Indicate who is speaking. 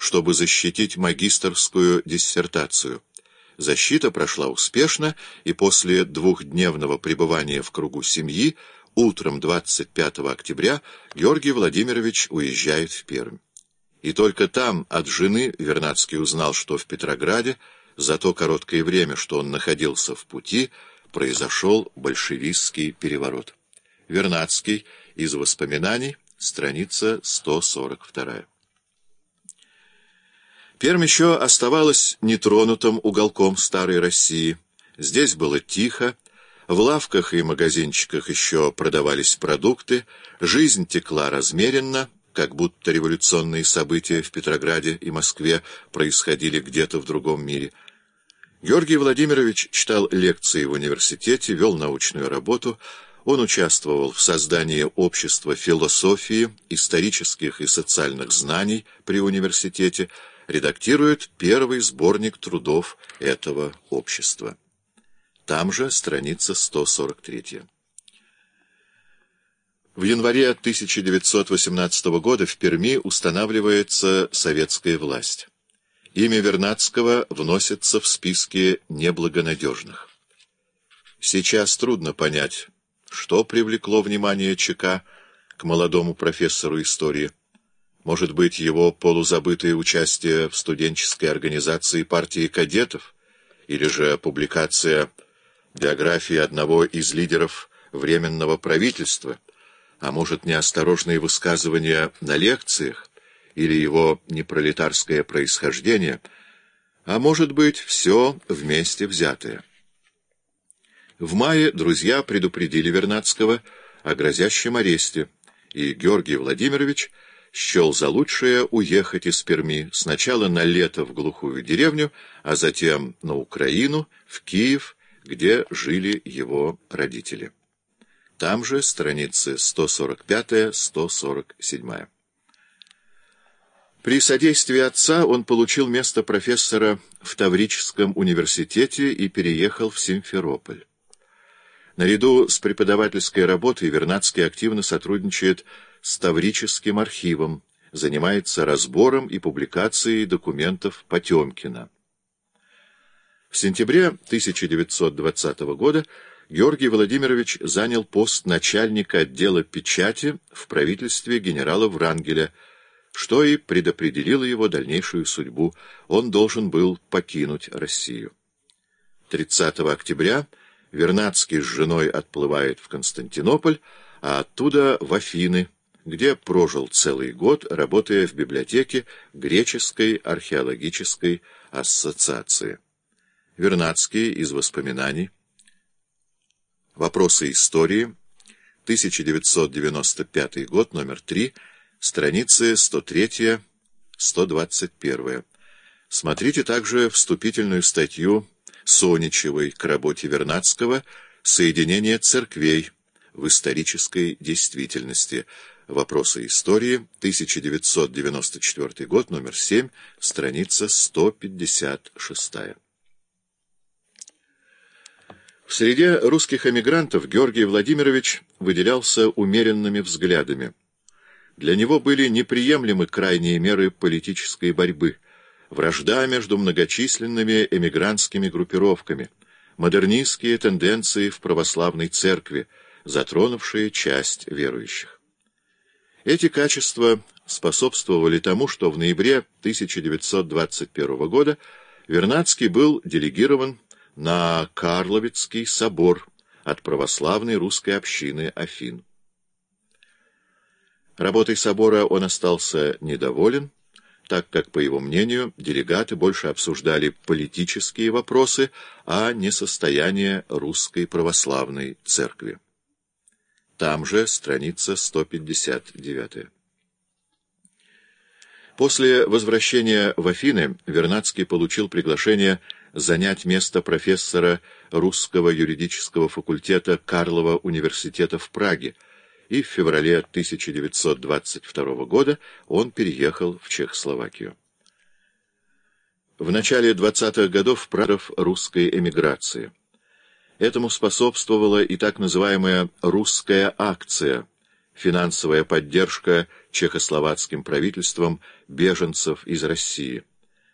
Speaker 1: чтобы защитить магистерскую диссертацию. Защита прошла успешно, и после двухдневного пребывания в кругу семьи утром 25 октября Георгий Владимирович уезжает в Пермь. И только там от жены Вернадский узнал, что в Петрограде за то короткое время, что он находился в пути, произошел большевистский переворот. Вернадский. Из воспоминаний. Страница 142. Пермь еще оставалась нетронутым уголком старой России. Здесь было тихо, в лавках и магазинчиках еще продавались продукты, жизнь текла размеренно, как будто революционные события в Петрограде и Москве происходили где-то в другом мире. Георгий Владимирович читал лекции в университете, вел научную работу. Он участвовал в создании общества философии, исторических и социальных знаний при университете, редактирует первый сборник трудов этого общества. Там же страница 143. В январе 1918 года в Перми устанавливается советская власть. Имя Вернадского вносится в списки неблагонадежных. Сейчас трудно понять, что привлекло внимание ЧК к молодому профессору истории. Может быть, его полузабытое участие в студенческой организации партии кадетов, или же публикация биографии одного из лидеров Временного правительства, а может, неосторожные высказывания на лекциях, или его непролетарское происхождение, а может быть, все вместе взятое. В мае друзья предупредили Вернадского о грозящем аресте, и Георгий Владимирович счел за лучшее уехать из Перми сначала на лето в глухую деревню, а затем на Украину, в Киев, где жили его родители. Там же страницы 145-147. При содействии отца он получил место профессора в Таврическом университете и переехал в Симферополь. Наряду с преподавательской работой Вернадский активно сотрудничает с Таврическим архивом, занимается разбором и публикацией документов Потемкина. В сентябре 1920 года Георгий Владимирович занял пост начальника отдела печати в правительстве генерала Врангеля, что и предопределило его дальнейшую судьбу. Он должен был покинуть Россию. 30 октября Вернадский с женой отплывает в Константинополь, а оттуда в Афины, где прожил целый год, работая в библиотеке Греческой археологической ассоциации. Вернадский. Из воспоминаний. Вопросы истории. 1995 год, номер 3, страницы 103-121. Смотрите также вступительную статью Соничевой к работе Вернадского «Соединение церквей в исторической действительности». Вопросы истории. 1994 год, номер 7, страница 156. В среде русских эмигрантов Георгий Владимирович выделялся умеренными взглядами. Для него были неприемлемы крайние меры политической борьбы, вражда между многочисленными эмигрантскими группировками, модернистские тенденции в православной церкви, затронувшие часть верующих. Эти качества способствовали тому, что в ноябре 1921 года Вернадский был делегирован на Карловицкий собор от православной русской общины Афин. Работой собора он остался недоволен, так как, по его мнению, делегаты больше обсуждали политические вопросы, а не состояние русской православной церкви. Там же страница 159. После возвращения в Афины Вернадский получил приглашение занять место профессора русского юридического факультета Карлова университета в Праге, и в феврале 1922 года он переехал в Чехословакию. В начале 20-х годов прорыв русской эмиграции. Этому способствовала и так называемая «русская акция», финансовая поддержка чехословацким правительством беженцев из России.